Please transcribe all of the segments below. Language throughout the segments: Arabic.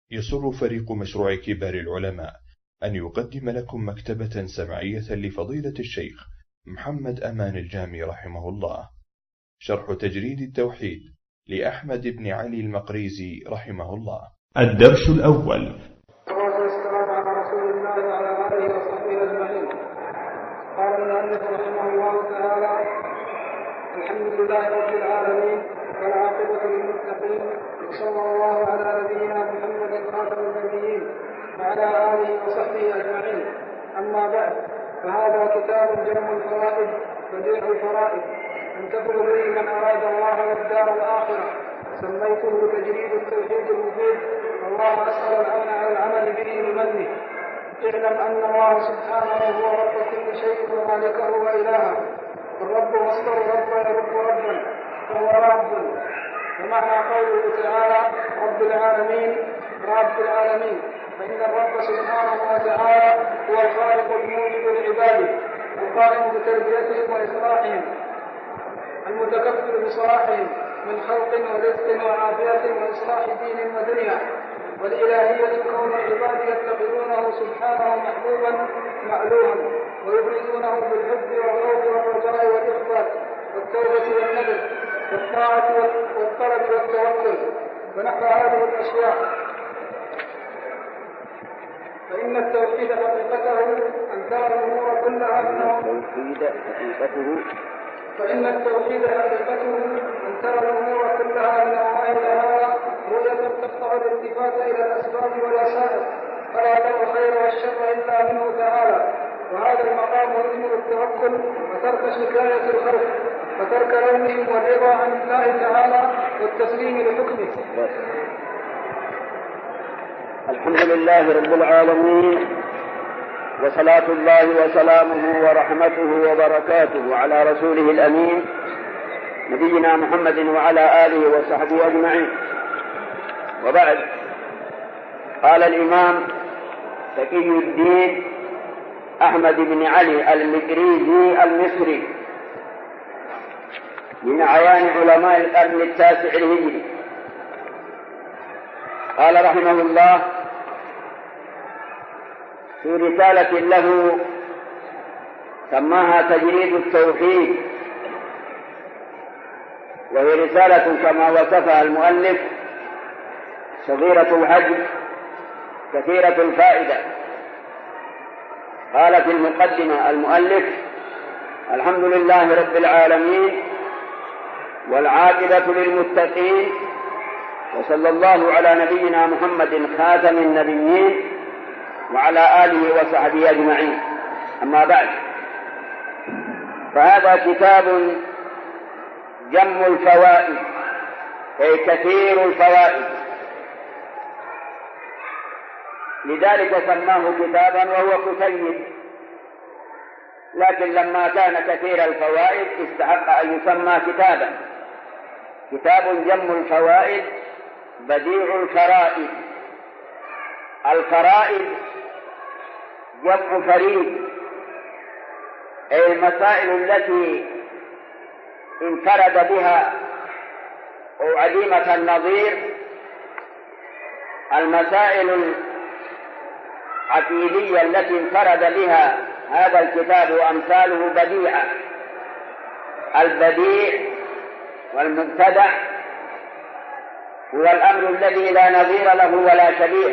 يسر فريق مشروع كبار العلماء أن يقدم لكم مكتبة سمعية لفضيلة الشيخ محمد أمان الجامي رحمه الله، شرح تجريد التوحيد لأحمد بن علي المقريزي رحمه الله. الدرس الأول. والسلام على رسول الله وعلى آله وصحبه أجمعين. قال المؤلف رحمه الله تعالى: الحمد لله رب العالمين والعاقبة للمتقين، وصلى الله على نبينا محمد خاتم النبيين وعلى آله وصحبه أجمعين. أما بعد، فهذا كتاب جمع الفوائد بديع الفرائد، ينتفع به من أراد الله والدار الآخرة. سميته تجريد التوحيد المفيد، والله أسأل العون على العمل به بمنه. اعلم أن الله سبحانه هو رب كل شيء ومالكه وإلهه. الرب مصدر رب يرب ربا، فهو رب. ومعنى قوله تعالى رب العالمين رب العالمين، فإن الرب سبحانه وتعالى هو الخالق الموجب لعباده، القائم بتربيتهم وإصلاحهم، المتكفل بصلاحهم من خلق ورزق وعافية وإصلاح دين ودنيا. والإلهية كون العباد يتخذونه سبحانه محبوبا مألوها، ويبرزونه بالحب والخوف والرجاء والإخبات والتوبة والندب والطاعة والطلب والتوكل ونحو هذه الأشياء. فإن التوحيد حقيقته أن ترى الأمور كلها من الله تعالى رؤية تقطع الالتفات إلى الأسباب والوسائل، فلا ترى الخير والشر إلا منه تعالى. وهذا المقام يثمر التوكل وترك شكاية الخلق وترك لومهم والرضا عن الله تعالى والتسليم لحكمه. الحمد لله رب العالمين، وصلاة الله وسلامه ورحمته وبركاته على رسوله الأمين نبينا محمد وعلى آله وصحبه أجمعين. وبعد، قال الإمام تقي الدين أحمد بن علي المقريزي المصري من أعيان علماء القرن التاسع الهجري، قال رحمه الله في رسالة له سماها تجريد التوحيد، وهي رسالة كما وصفها المؤلف صغيرة الحجم كثيرة الفائدة. قال في المقدمة المؤلف: الحمد لله رب العالمين والعاقبة للمتقين، وصلى الله على نبينا محمد خاتم النبيين وعلى آله وصحبه أجمعين. أما بعد، فهذا كتاب جم الفوائد، أي كثير الفوائد، لذلك سماه كتابا وهو كتيب، لكن لما كان كثير الفوائد استحق أن يسمى كتابا. كتاب جم الفوائد بديع الفرائد. الفرائد جمع فريد، أي المسائل التي انفرد بها أو عديمة النظير، المسائل العقيدية التي انفرد بها هذا الكتاب وأمثاله بديعة. البديع والمبتدع هو الأمر الذي لا نظير له ولا شبيه،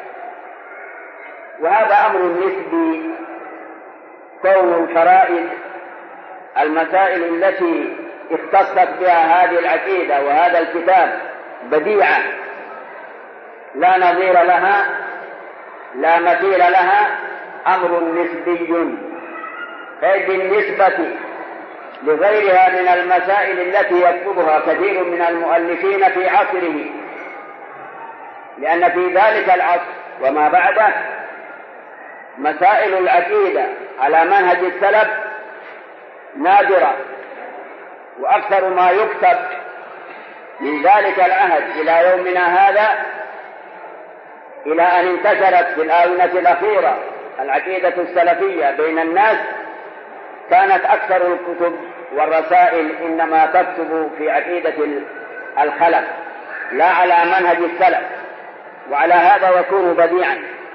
وهذا أمر نسبي. كون الفرائد المسائل التي اختصت بها هذه العقيدة وهذا الكتاب بديعة لا نظير لها لا مثيل لها، أمر نسبي، أي بالنسبة لغيرها من المسائل التي يكتبها كثير من المؤلفين في عصره، لأن في ذلك العصر وما بعده مسائل العقيدة على منهج السلف نادرة، وأكثر ما يكتب من ذلك العهد إلى يومنا هذا، إلى أن انتشرت في الآونة الأخيرة العقيدة السلفية بين الناس، كانت أكثر الكتب والرسائل إنما تكتب في عقيدة الخلف لا على منهج السلف. وعلى هذا يكون بديعا.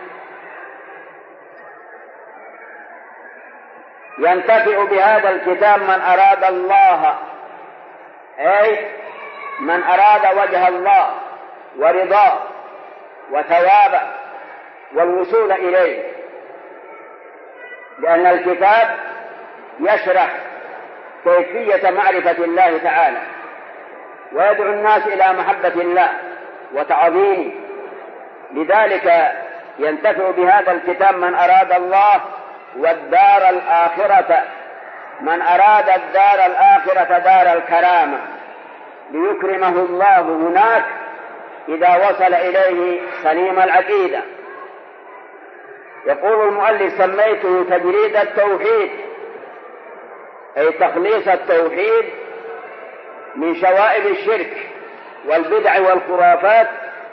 ينتفع بهذا الكتاب من أراد الله، أي من أراد وجه الله ورضاه وثوابه والوصول إليه، لأن الكتاب يشرح كيفية معرفة الله تعالى ويدعو الناس إلى محبة الله وتعظيمه. لذلك ينتفع بهذا الكتاب من أراد الله والدار الآخرة، من أراد الدار الآخرة دار الكرامة ليكرمه الله هناك إذا وصل إليه سليم العقيدة. يقول المؤلف: سميته تجريد التوحيد، أي تخليص التوحيد من شوائب الشرك والبدع والخرافات،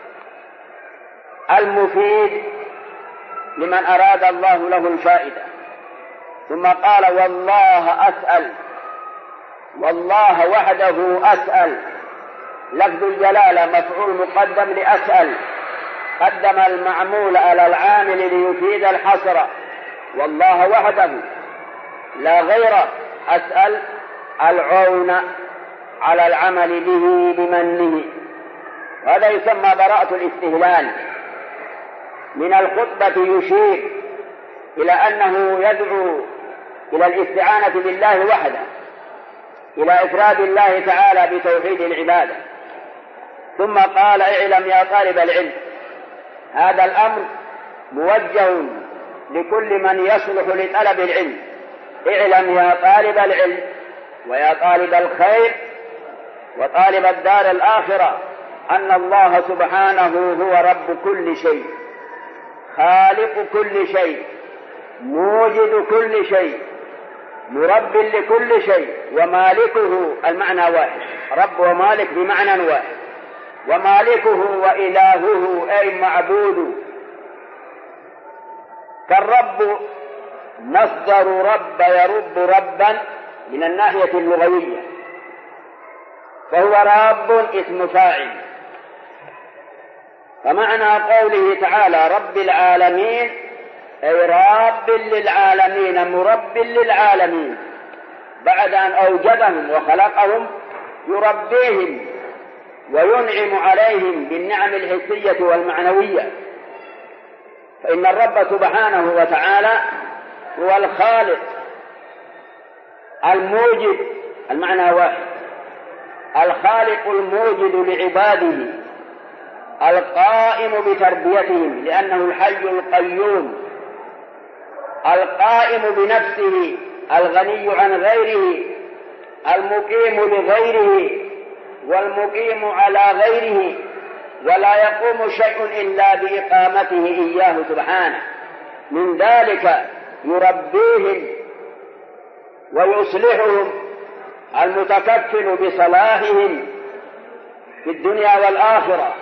المفيد لمن أراد الله له الفائدة. ثم قال: والله أسأل، والله وحده أسأل. لفظ الجلالة مفعول مقدم لأسأل، قدم المعمول على العامل ليفيد الحصر. والله وحده لا غيره، أسأل العون على العمل به بمنه. وهذا يسمى براءة الاستهلال. من الخطبة يشير إلى أنه يدعو إلى الاستعانة بالله وحده، إلى إفراد الله تعالى بتوحيد العبادة. ثم قال: اعلم يا طالب العلم. هذا الأمر موجه لكل من يصلح لطلب العلم. اعلم يا طالب العلم ويا طالب الخير وطالب الدار الآخرة أن الله سبحانه هو رب كل شيء، خالق كل شيء، موجد كل شيء، مرب لكل شيء، ومالكه. المعنى واحد، رب ومالك بمعنى واحد. ومالكه وإلهه أي معبود. كالرب مصدر رب يرب ربا من الناحية اللغوية، فهو رب اسم فاعل. فمعنى قوله تعالى رب العالمين أي رب للعالمين، مرب للعالمين، بعد أن أوجدهم وخلقهم يربيهم وينعم عليهم بالنعم الحسية والمعنوية. فإن الرب سبحانه وتعالى هو الخالق الموجد، المعنى واحد، الخالق الموجد لعباده، القائم بتربيتهم لأنه الحي القيوم، القائم بنفسه، الغني عن غيره، المقيم لغيره والمقيم على غيره، ولا يقوم شيء إلا بإقامته إياه سبحانه. من ذلك يربيهم ويصلحهم المتكفل بصلاحهم في الدنيا والآخرة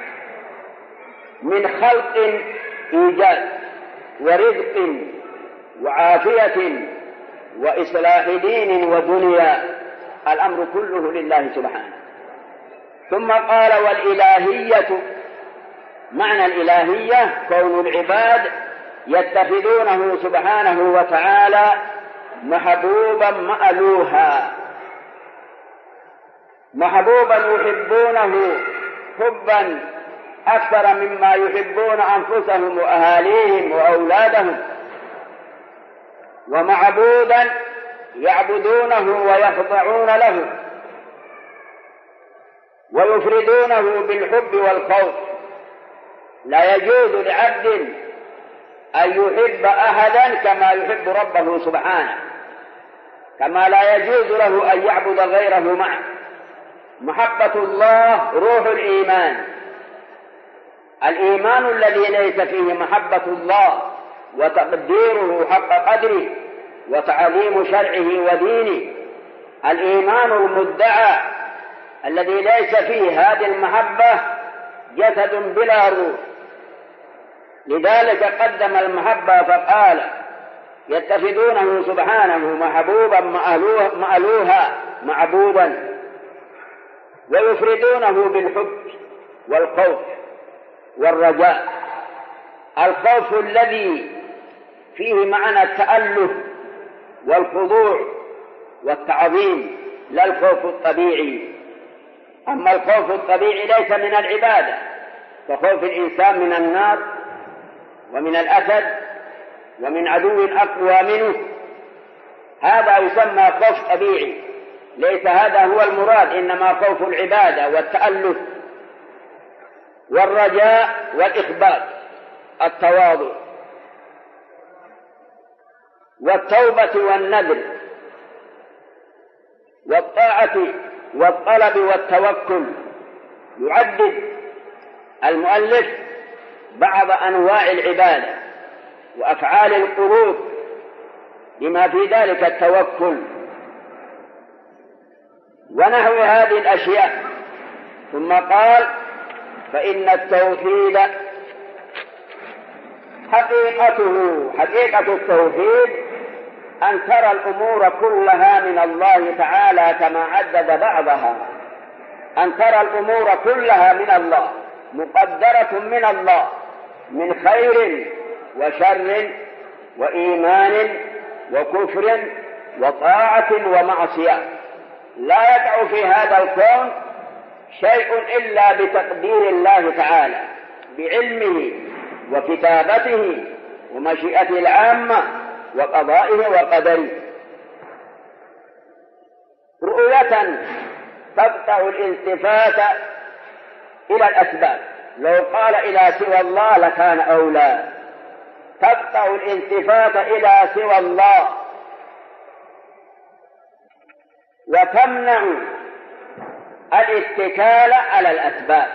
من خلق إيجاد ورزق وعافية وإصلاح دين ودنيا، الأمر كله لله سبحانه. ثم قال والإلهية، معنى الإلهية كون العباد يتخذونه سبحانه وتعالى محبوبا مألوها، محبوبا يحبونه حبا أكثر مما يحبون أنفسهم وأهاليهم وأولادهم، ومعبودا يعبدونه ويخضعون له ويفردونه بالحب والخوف. لا يجوز لعبد أن يحب أحدا كما يحب ربه سبحانه، كما لا يجوز له أن يعبد غيره معه. محبة الله روح الإيمان، الإيمان الذي ليس فيه محبة الله وتقديره حق قدره وتعليم شرعه ودينه، الإيمان المدعى الذي ليس فيه هذه المحبة جسد بلا روح. لذلك قدم المحبة فقال يتخذونه سبحانه محبوبا مألوها معبودا، ويفردونه بالحب والخوف. والرجاء. الخوف الذي فيه معنى التأله والخضوع والتعظيم، لا الخوف الطبيعي. أما الخوف الطبيعي ليس من العبادة، فخوف الإنسان من النار ومن الأسد ومن عدو أقوى منه، هذا يسمى خوف طبيعي، ليس هذا هو المراد، إنما خوف العبادة والتألف. والرجاء والإخبات، التواضع والتوبة والنذر والطاعة والطلب والتوكل. يعدد المؤلف بعض أنواع العبادة وأفعال القلوب بما في ذلك التوكل ونحو هذه الأشياء. ثم قال: فإن التوحيد حقيقة التوحيد أن ترى الأمور كلها من الله تعالى، كما عدد بعضها. أن ترى الأمور كلها من الله، مقدرة من الله، من خير وشر وإيمان وكفر وطاعة ومعصية. لا يقع في هذا الكون شيء إلا بتقدير الله تعالى، بعلمه وكتابته ومشيئته العامة وقضائه وقدره. رؤية تقطع الالتفات إلى الأسباب، لو قال إلى سوى الله لكان أولى. تقطع الالتفات إلى سوى الله وتمنع الاتكال على الأسباب.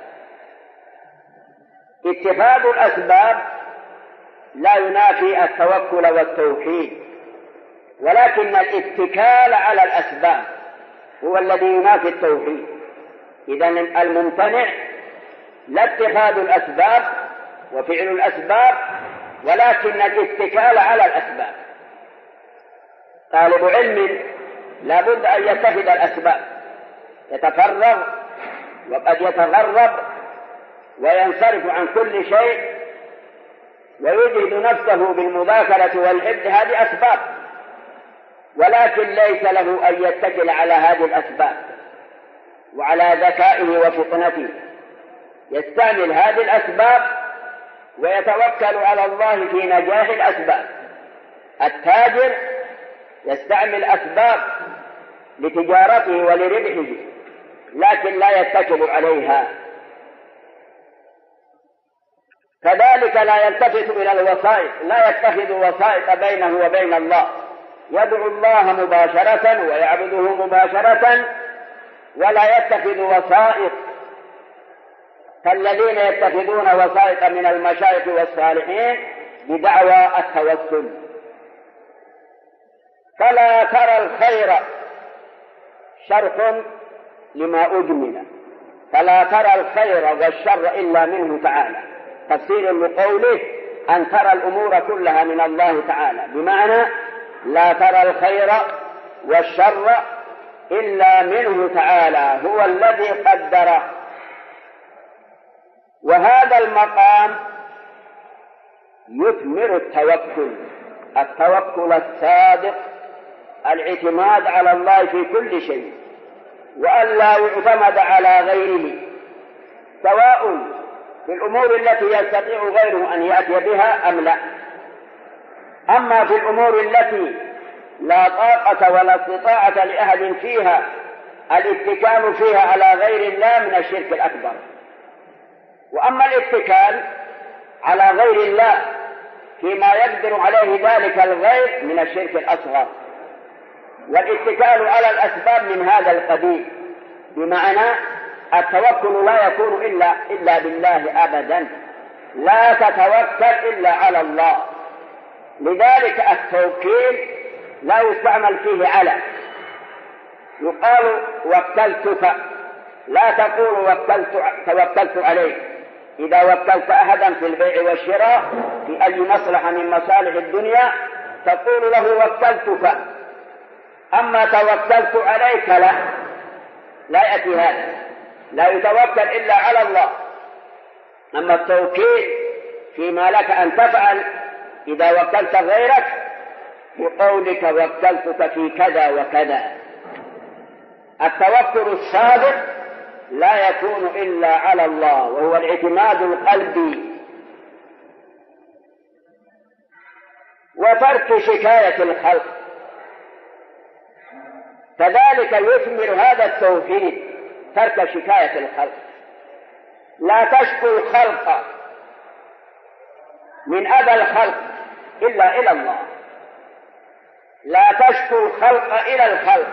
اتخاذ الأسباب لا ينافي التوكل والتوحيد، ولكن الاتكال على الأسباب هو الذي ينافي التوحيد. إذن الممتنع لا اتخاذ الأسباب وفعل الأسباب، ولكن الاتكال على الأسباب. طالب علم لا بد أن يتخذ الأسباب، يتفرغ وقد يتغرب وينصرف عن كل شيء ويجهد نفسه بالمذاكرة والحفظ، هذه أسباب، ولكن ليس له أن يتكل على هذه الأسباب وعلى ذكائه وفطنته. يستعمل هذه الأسباب ويتوكل على الله في نجاح الأسباب. التاجر يستعمل أسباب لتجارته ولربحه، لكن لا يتكل عليها. كذلك لا يلتفت إلى الوسائط، لا يتخذ وسائط بينه وبين الله، يدعو الله مباشرة ويعبده مباشرة، ولا يتخذ وسائط كالذين يتخذون وسائط من المشايخ والصالحين بدعوى التوسل. فلا ترى الخير، شرح لما أجمل، فلا ترى الخير والشر إلا منه تعالى، تفسير لقوله أن ترى الأمور كلها من الله تعالى، بمعنى لا ترى الخير والشر إلا منه تعالى، هو الذي قدره. وهذا المقام يثمر التوكل الصادق، الاعتماد على الله في كل شيء، وأن لا يعتمد على غيره، سواء في الأمور التي يستطيع غيره أن يأتي بها أم لا. أما في الأمور التي لا طاقة ولا استطاعة لأحد فيها، الاتكال فيها على غير الله من الشرك الأكبر. وأما الاتكال على غير الله فيما يقدر عليه ذلك الغير من الشرك الأصغر. والاتكال على الأسباب من هذا القبيل، بمعنى التوكل لا يكون إلا بالله أبدا، لا تتوكل إلا على الله. لذلك التوكيل لا يستعمل فيه على. يقال وكلتك، لا تقول توكلت عليك. إذا وكلت أحدا في البيع والشراء في أي مصلحة من مصالح الدنيا تقول له وكلتك. أما توكلت عليك لا يأتي هذا، لا يتوكل إلا على الله. أما التوكيل فيما لك أن تفعل إذا وكلت غيرك بقولك وكلتك في كذا وكذا. التوكل الصادق لا يكون إلا على الله، وهو الاعتماد القلبي، وترك شكاية الخلق. كذلك يثمر هذا التوحيد ترك شكاية الخلق. لا تشكو الخلق من أذى الخلق إلا إلى الله، لا تشكو الخلق إلى الخلق،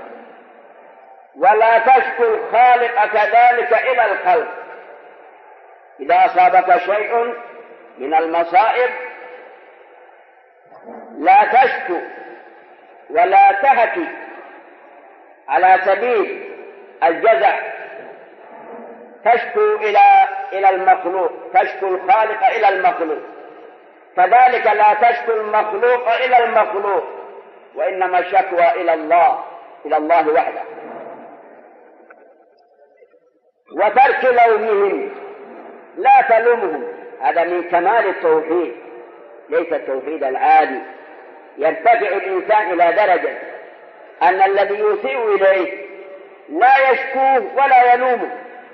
ولا تشكو الخالق كذلك إلى الخلق. إذا أصابك شيء من المصائب لا تشكو ولا تهكي على سبيل الجزع، تشكو إلى المخلوق، تشكو الخالق إلى المخلوق. كذلك لا تشكو المخلوق إلى المخلوق، وإنما الشكوى إلى الله وحده. وترك لومهم، لا تلومهم، هذا من كمال التوحيد، ليس التوحيد العادي. يرتفع الإنسان إلى درجة أن الذي يسيء إليه لا يشكوه ولا يلومه،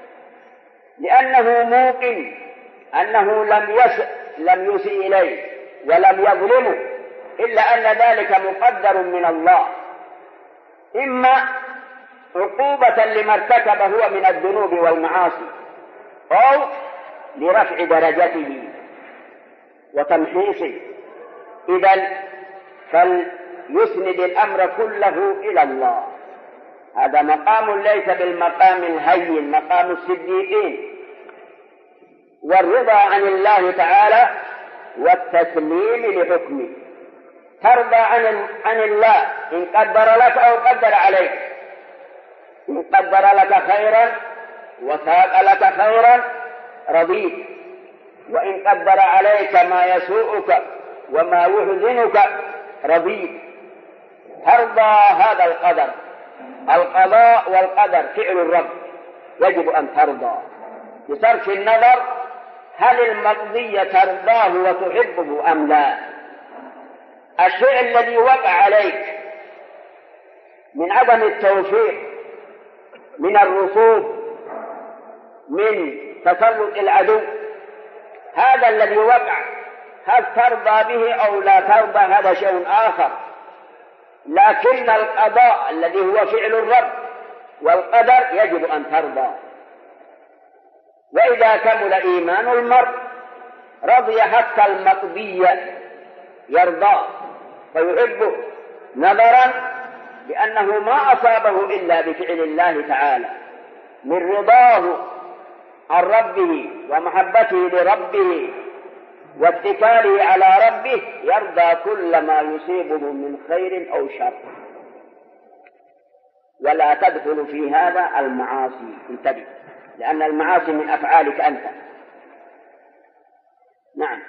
لأنه موقن أنه لم يسيء إليه ولم يظلمه، إلا أن ذلك مقدر من الله، إما عقوبة لما ارتكب هو من الذنوب والمعاصي، أو لرفع درجته وتمحيصه. إذن فليسند الأمر كله إلى الله. هذا مقام ليس بالمقام الهين، مقام الصديقين، والرضا عن الله تعالى والتسليم لحكمه. ترضى عن الله إن قدر لك أو قدر عليك، إن قدر لك خيرا وساق لك خيرا رضيت، وإن قدر عليك ما يسوءك وما يحزنك رضيت. ترضى هذا القدر، القضاء والقدر فعل الرب، يجب أن ترضى بصرف النظر هل المقضي ترضاه وتحبه أم لا. الشيء الذي وقع عليك من عدم التوفيق، من الرسوب، من تسلط العدو، هذا الذي وقع هل ترضى به أو لا ترضى هذا شيء آخر. لكن القضاء الذي هو فعل الرب والقدر يجب أن ترضى. وإذا كمل إيمان المرء رضي حتى المقضي يرضى فيحبه، نظرا لأنه ما أصابه إلا بفعل الله تعالى، من رضاه عن ربه ومحبته لربه واتكاله على ربه يرضى كل ما يصيبه من خير أو شر. ولا تدخل في هذا المعاصي، انتبه، لأن المعاصي من أفعالك أنت. نعم.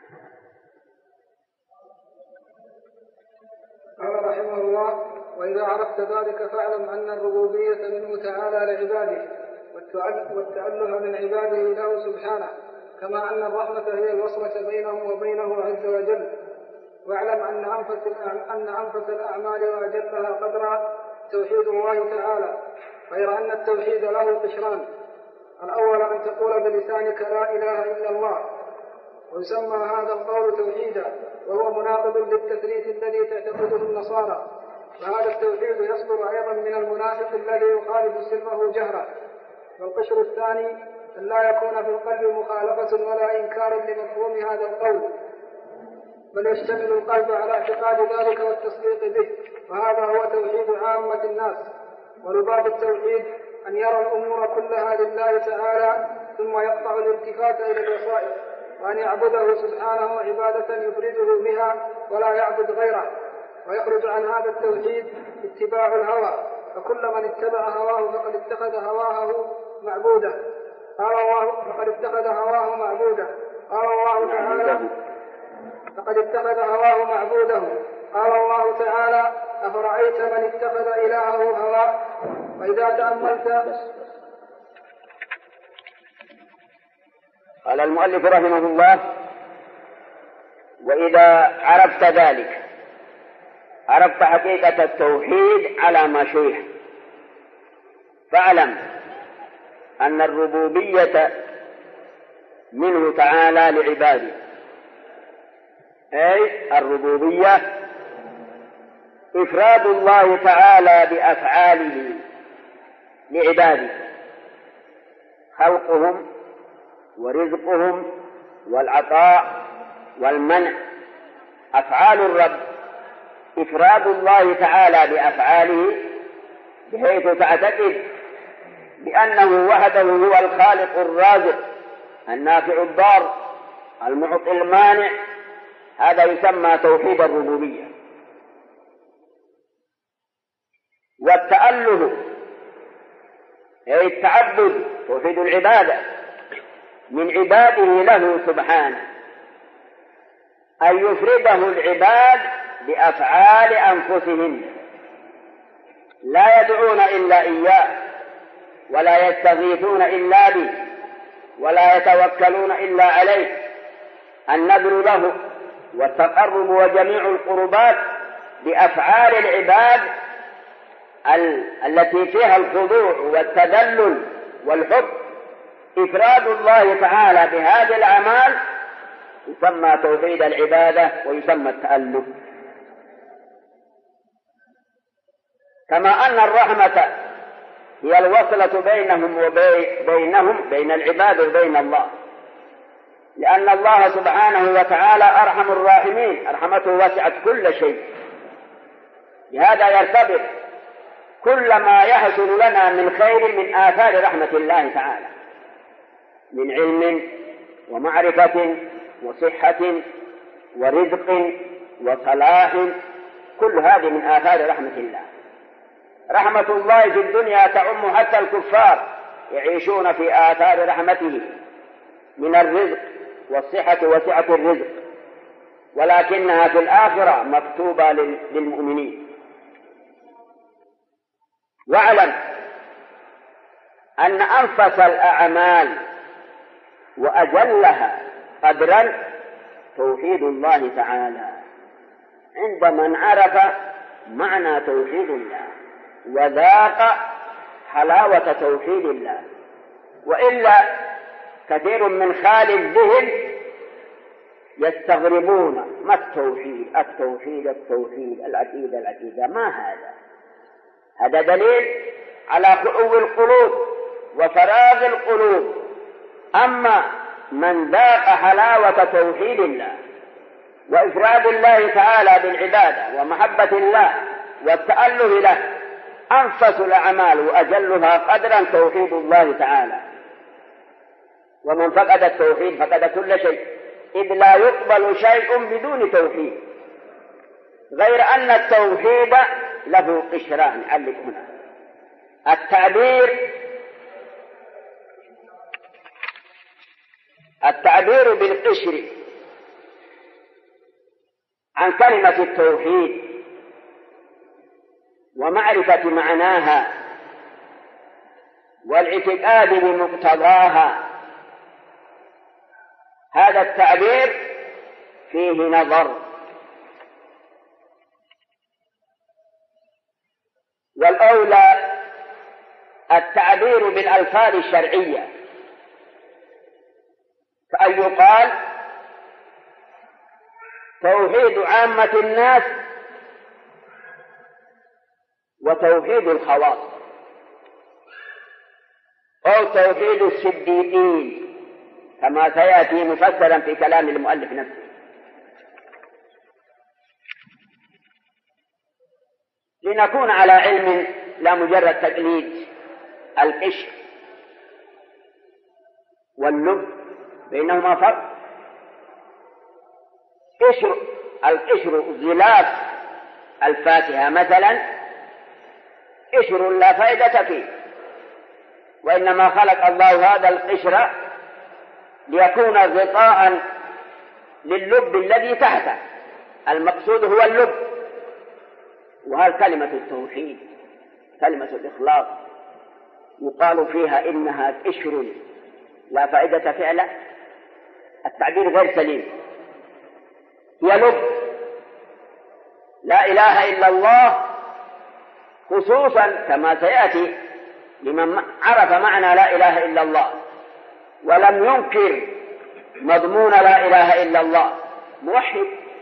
قال رحمه الله: وإذا عرفت ذلك فاعلم أن الربوبية منه تعالى لعباده، والتأله من عباده له سبحانه، كما أن الرحمة هي الوصلة بينهم وبينه عز وجل. واعلم أن أنفس الأعمال وأجلها قدرا توحيد الله تعالى، غير أن التوحيد له قشران: الأول أن تقول بلسانك لا إله إلا الله، ويسمى هذا القول توحيدا، وهو مناقض للتثليث الذي تعتقده النصارى. فهذا التوحيد يصدر أيضا من المنافق الذي يخالف سلمه جهرا. والقشر الثاني أن لا يكون في القلب مخالفة ولا إنكار لمفهوم هذا القول، بل يشتمل القلب على اعتقاد ذلك والتصديق به، وهذا هو توحيد عامة الناس. ولباب التوحيد أن يرى الأمور كلها لله تعالى ثم يقطع الالتفات إلى الوسائط، وأن يعبده سبحانه عبادة يفرده بها ولا يعبد غيره. ويخرج عن هذا التوحيد اتباع الهوى، فكل من اتبع هواه فقد اتخذ هواه معبودا. قال الله: فقد اتخذ هواه معبودا. قال الله تعالى: فقد اتخذ هواه معبوده. قال الله تعالى: أفرأيت من اتخذ إلهه هواه. وإذا تأملت قال المؤلف رحمه الله: وإذا عرفت ذلك عرفت حقيقة التوحيد على ما شرح، فاعلم أن الربوبية منه تعالى لعباده، أي الربوبية إفراد الله تعالى بأفعاله لعباده، خلقهم ورزقهم والعطاء والمنع، أفعال الرب إفراد الله تعالى بأفعاله، بحيث تعتقد بأنه وحده هو الخالق الرازق النافع الضار المعطي المانع. هذا يسمى توحيد الربوبية. والتأله أي التعبد، توحيد العبادة من عباده له سبحانه، أن يفرده العباد بأفعال أنفسهم، لا يدعون إلا إياه، ولا يستغيثون إلا به، ولا يتوكلون إلا عليه. النذر له والتقرب وجميع القربات بأفعال العباد التي فيها الخضوع والتذلل والحب، إفراد الله تعالى بهذه الأعمال يسمى توحيد العبادة ويسمى التأله. كما أن الرحمة هي الوصلة بينهم بين العباد وبين الله، لأن الله سبحانه وتعالى أرحم الراحمين، رحمته وسعت كل شيء. لهذا يرتبط كل ما يحصل لنا من خير من آثار رحمة الله تعالى، من علم ومعرفة وصحة ورزق وصلاح، كل هذه من آثار رحمة الله. رحمة الله في الدنيا تعم حتى الكفار، يعيشون في آثار رحمته من الرزق والصحة وسعة الرزق، ولكنها في الآخرة مكتوبة للمؤمنين. واعلم أن أنفس الأعمال وأجلها قدرا توحيد الله تعالى، عند من عرف معنى توحيد الله وذاق حلاوة توحيد الله. وإلا كثير من خالي الذهن يستغربون: ما التوحيد؟ التوحيد العقيدة ما هذا؟ هذا دليل على خلو القلوب وفراغ القلوب. أما من ذاق حلاوة توحيد الله وإفراد الله تعالى بالعبادة ومحبة الله والتأله له، أنفس الأعمال وأجلها قدرا توحيد الله تعالى. ومن فقد التوحيد فقد كل شيء، إذ لا يقبل شيء بدون توحيد. غير أن التوحيد له قشران، علق هنا: التعبير بالقشر عن كلمة التوحيد ومعرفة معناها والاعتقاد بمقتضاها، هذا التعبير فيه نظر. والأولى التعبير بالألفاظ الشرعية، كأن يقال توحيد عامة الناس وتوحيد الخواص، أو توحيد الصديقين، كما سيأتي مفسرا في كلام المؤلف نفسه. لنكون على علم لا مجرد تقليد. القشر واللب بينهما فرق. القشر غلاف الفاكهة مثلا قشر لا فائدة فيه، وإنما خلق الله هذا القشر ليكون غطاء لللب الذي تحته، المقصود هو اللب. وهذه كلمة التوحيد، كلمة الإخلاص، يقال فيها إنها قشر لا فائدة فعلا، التعبير غير سليم، هي لب لا إله إلا الله، خصوصا كما سيأتي لمن عرف معنى لا إله إلا الله ولم ينكر مضمون لا إله إلا الله موحد.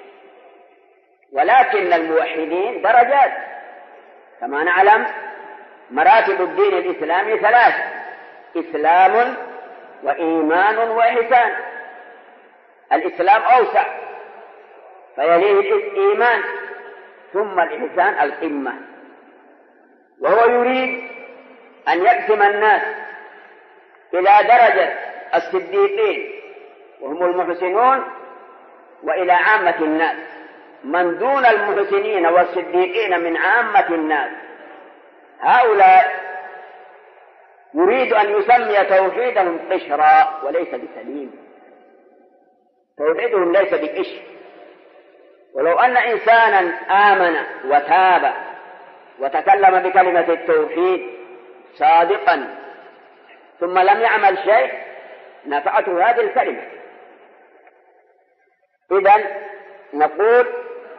ولكن الموحدين درجات، كما نعلم مراتب الدين الإسلامي ثلاث: إسلام وإيمان وإحسان. الإسلام أوسع فيليه الإيمان، ثم الإحسان القمة. وهو يريد أن يقسم الناس إلى درجة الصديقين وهم المحسنون، وإلى عامة الناس. من دون المحسنين والصديقين من عامة الناس هؤلاء يريد أن يسمي توحيدهم قشرا وليس بسليم. توحيدهم ليس بقشر. ولو أن إنسانا آمن وتاب وتكلم بكلمة التوحيد صادقا ثم لم يعمل شيء نفعته هذه الكلمة. إذن نقول: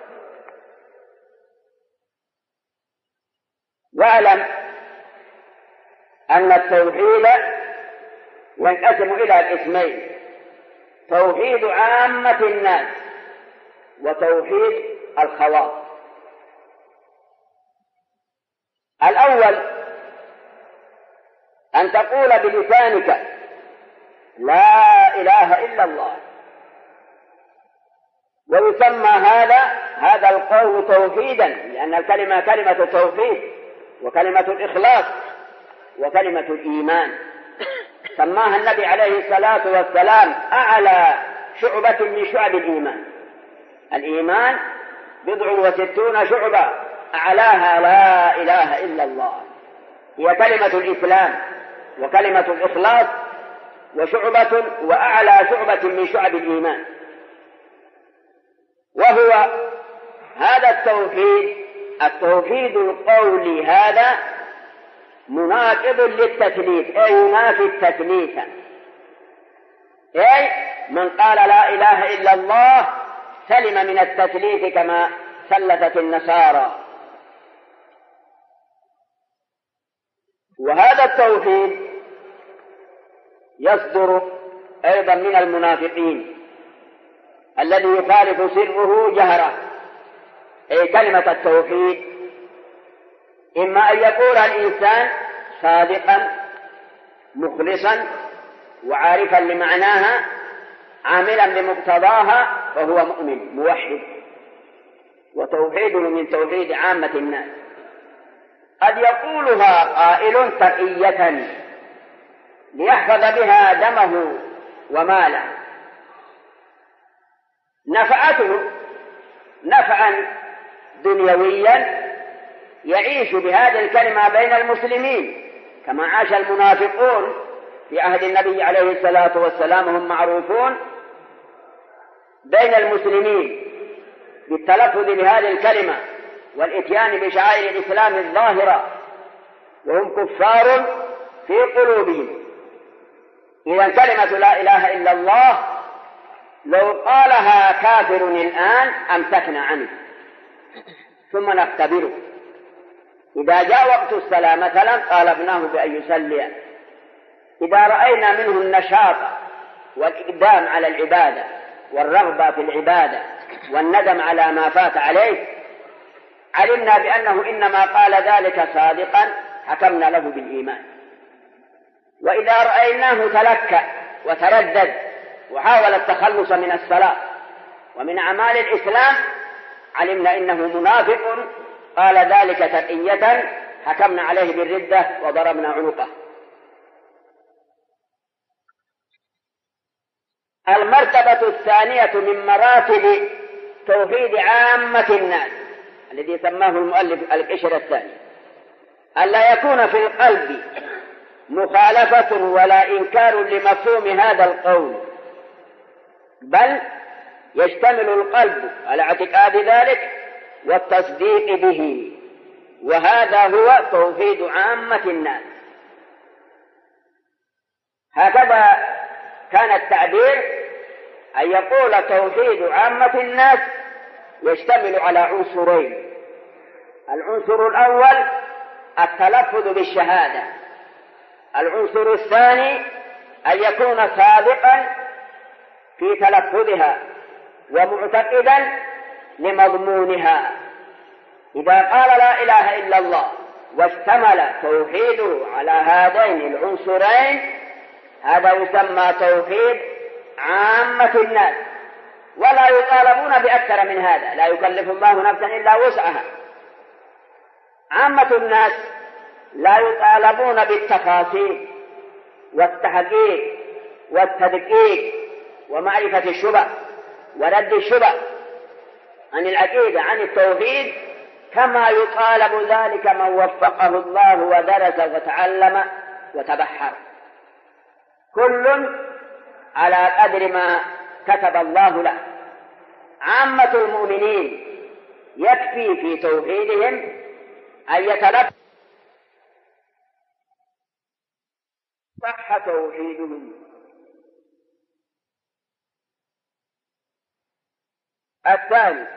واعلم أن التوحيد ينقسم إلى قسمين: توحيد عامة الناس وتوحيد الخواص. الأول أن تقول بلسانك لا إله إلا الله، ويسمى هذا القول توحيدا، لأن الكلمة كلمة التوحيد وكلمة الإخلاص وكلمة الإيمان. سماها النبي عليه الصلاة والسلام أعلى شعبة من شعب الإيمان. الإيمان 67 شعبة، أعلاها لا إله إلا الله، هي كلمة الإسلام وكلمة الإخلاص وشعبة وأعلى شعبة من شعب الإيمان. وهو هذا التوحيد القولي هذا مناقض للتثليث، أي ينافي التثليث. أي من قال لا إله إلا الله سلم من التثليث كما ثلثت النصارى. وهذا التوحيد يصدر أيضا من المنافقين الذي يخالف سره جهره، أي كلمة التوحيد إما أن يقول الإنسان صادقا مخلصا وعارفا لمعناها عاملا بمقتضاها فهو مؤمن موحد، وتوحيده من توحيد عامة الناس. قد يقولها قائل تقية ليحفظ بها دمه وماله، نفعته نفعا دنيويا يعيش بهذه الكلمة بين المسلمين كما عاش المنافقون في عهد النبي عليه الصلاة والسلام، هم معروفون بين المسلمين بالتلفظ بهذه الكلمة والإتيان بشعائر الإسلام الظاهرة، وهم كفار في قلوبهم. إذن كلمة لا إله إلا الله لو قالها كافر الآن أمسكنا عنه ثم نختبره. إذا جاء وقت الصلاة مثلا طالبناه بأن يصلي، إذا رأينا منه النشاط والإقدام على العبادة والرغبة في العبادة والندم على ما فات عليه علمنا بأنه إنما قال ذلك صادقا، حكمنا له بالإيمان. وإذا رأيناه تلكأ وتردد وحاول التخلص من الصلاة ومن أعمال الإسلام علمنا إنه منافق قال ذلك تقية، حكمنا عليه بالردة وضربنا عنقه. المرتبة الثانية من مراتب توحيد عامة الناس الذي سماه المؤلف القشر الثاني ألا يكون في القلب مخالفة ولا إنكار لمفهوم هذا القول، بل يشتمل القلب على اعتقاد ذلك والتصديق به، وهذا هو توحيد عامة الناس. هكذا كان التعبير أن يقول توحيد عامة الناس يشتمل على عنصرين. العنصر الأول التلفظ بالشهادة، العنصر الثاني أن يكون صادقا في تلفظها ومعتقدا لمضمونها. إذا قال لا إله إلا الله واشتمل توحيده على هذين العنصرين هذا يسمى توحيد عامة الناس، ولا يطالبون بأكثر من هذا، لا يكلف الله نفسا إلا وسعها. عامة الناس لا يطالبون بالتفاصيل والتحقيق والتدقيق ومعرفة الشبه ورد الشبه عن العقيدة عن التوحيد كما يطالب ذلك من وفقه الله ودرس وتعلم وتبحر، كل على قدر ما كتب الله له. عامة المؤمنين يكفي في توحيدهم أن يتلفظ صح توحيدهم. الثالث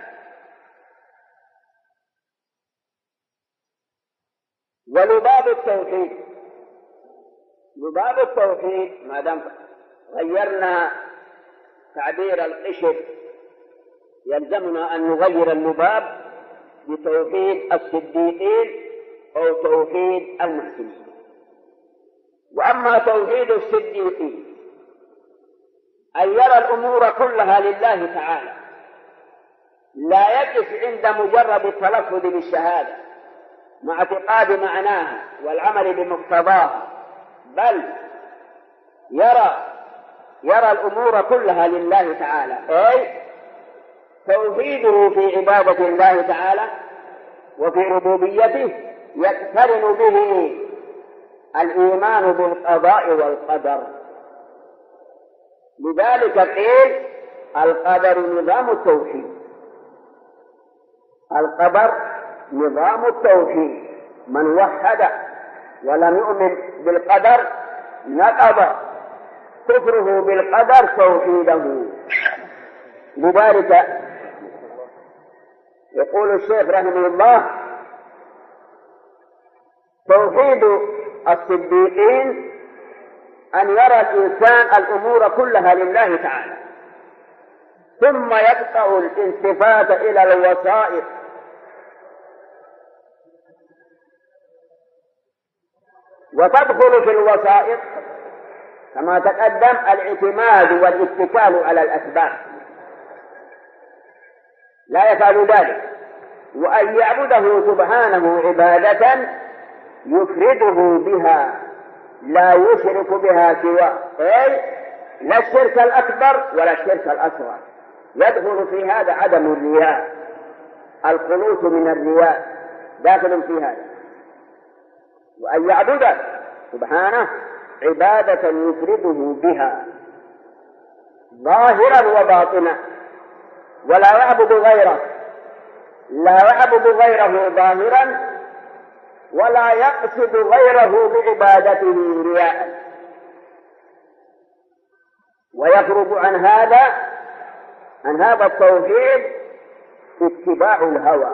ولباب التوحيد. لباب التوحيد ما دام غيرنا تعبير القشر يلزمنا أن نغير اللباب بتوحيد الصديقين أو توحيد المحسنين. وأما توحيد الصديقين أن يرى الأمور كلها لله تعالى، لا يقف عند مجرد التلفظ بالشهادة مع اعتقاد معناها والعمل بمقتضاها، بل يرى الأمور كلها لله تعالى، أي توحيده في عبادة الله تعالى وفي ربوبيته يقترن به الإيمان بالقضاء والقدر. لذلك قيل القدر نظام التوحيد. القدر نظام التوحيد، من وحد ولم يؤمن بالقدر نقض كفره بالقدر توحيده. لذلك يقول الشيخ رحمه الله توحيد الصديقين أن يرى الإنسان الأمور كلها لله تعالى، ثم يقطع الالتفات إلى الوسائط وتدخل في الوسائط كما تقدم الاعتماد والاتكال على الأسباب، لا يفعل ذلك، وأن يعبده سبحانه عبادة يفرده بها لا يشرك بها سواه، أي لا الشرك الأكبر ولا الشرك الأصغر. يدخل في هذا عدم الرياء، الخلوص من الرياء داخل في هذا، وأن يعبده سبحانه عبادة يفرده بها ظاهرا وباطنا، ولا يعبد غيره، لا يعبد غيره ظاهرا ولا يقصد غيره بعبادته رياء. ويخرج عن هذا التوحيد اتباع الهوى،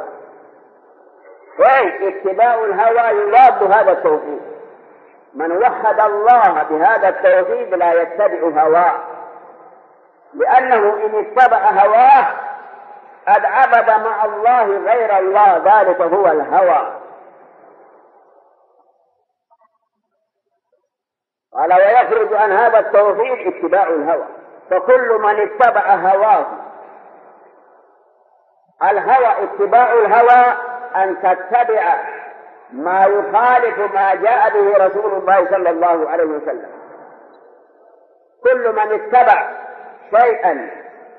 اتباع الهوى يضاد هذا التوحيد. من وحد الله بهذا التوحيد لا يتبع هواه، لأنه إن اتبع هواه قد عبد مع الله غير الله، ذلك هو الهوى. قال ويخرج عن هذا التوحيد اتباع الهوى، فكل من اتبع هواه، الهوى اتباع الهوى أن تتبع ما يخالف ما جاء به رسول الله صلى الله عليه وسلم. كل من اتبع شيئا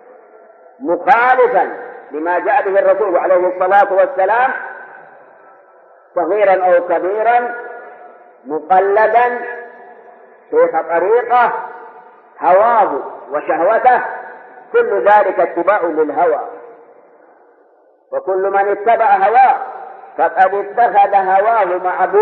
مخالفا لما جاء به الرسول عليه الصلاة والسلام صغيرا أو كبيرا، مقلدا شيخ طريقه، هواه وشهوته، كل ذلك اتباع للهوى. وكل من اتبع هواه فقد اتخذ هواه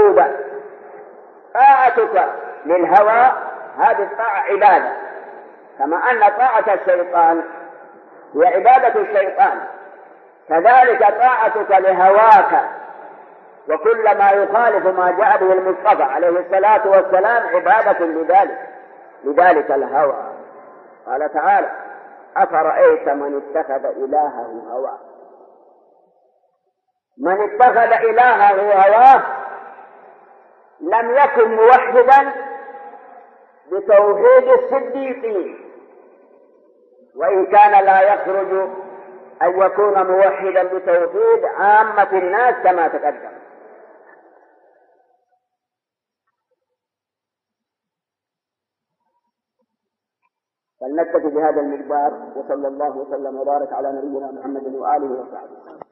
معبودا. طاعتك للهوى هذه الطاعة عبادة، كما أن طاعة الشيطان هي عبادة الشيطان، كذلك طاعتك لهواك وكل ما يخالف ما جاء به المصطفى عليه الصلاة والسلام عبادة لذلك الهوى. قال تعالى: أفرأيت من اتخذ إلهه هواه. من اتخذ إلهه هواه لم يكن موحدا بتوحيد الصديقين، وإن كان لا يخرج أن يكون موحدا بتوحيد عامة الناس كما تقدم. فلنكتفي بهذا المقدار، وصلى الله وسلم وبارك على نبينا محمد وآله وصحبه.